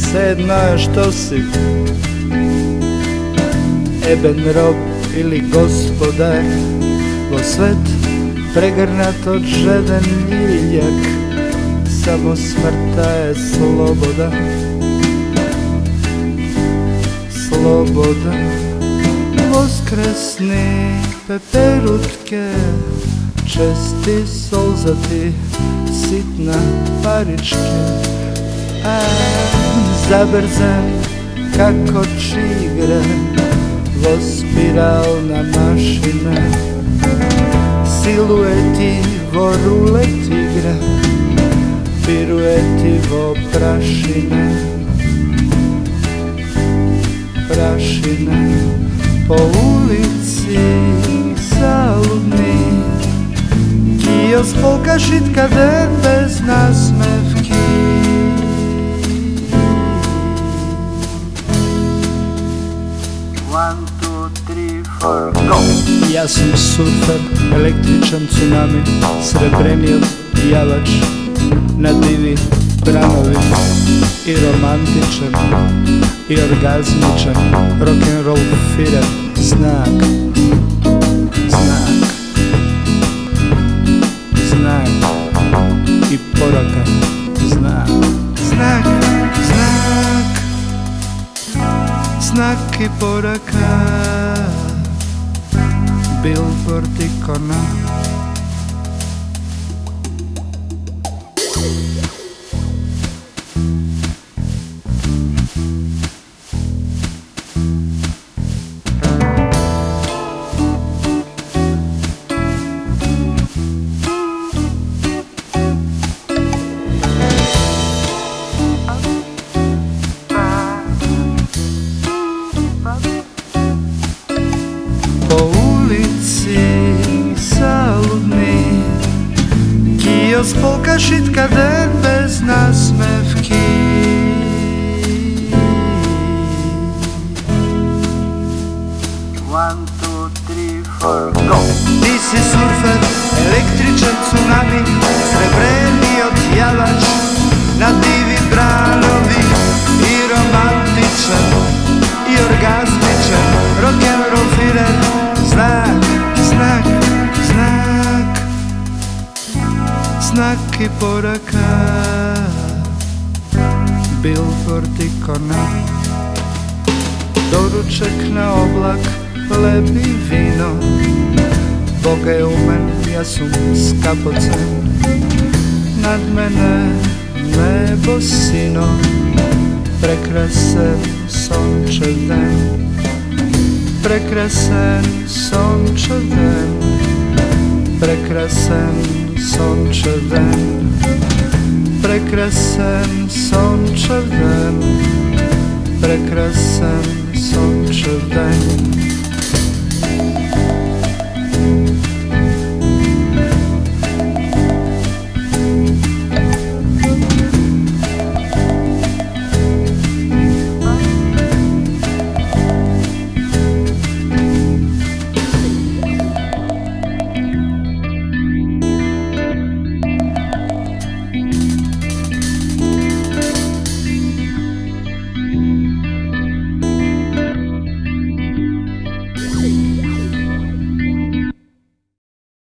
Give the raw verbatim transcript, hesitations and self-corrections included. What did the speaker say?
Sedno je što si eben rob ili gospodar, vo svet pregrnat od žeden ljiljak, samo smrta je sloboda, sloboda. Voskresni peperutke, česti solzati, sitna paričke, a zabrzan kako čigre, vo spiralna mašina, silueti vo rulet igra, pirueti vo prašine, prašine. Po ulici zaludni, kiosk polka šitka den bez nasmevki. One, two, three, four, go! Ja sam surfer, električan tsunami, srebreni javač na divi branovi, i romantičan i orgazmičan, rock'n'roll firer, znak, znak, znak i poraka, znak, znak, znak, znak i poraka, billboard ikona. Kiosk polka šitka den bez nasmevki. One, two, three, four, go! Ti si surfer, električan tsunami, srebreni odjavač na divi branovi, i romantičan i orgazmičan, rock'n'roll firer, znak, znak, znak, znak i poraka, billboard ikona. Doruček na oblak, lebi vino, Boga je umen, ja sam skapocen, nad mene nebo sino, prekrasen sončev den, prekrasen sončev den, prekrasen sončev den, prekrasen sončev den, prekrasen sončev den.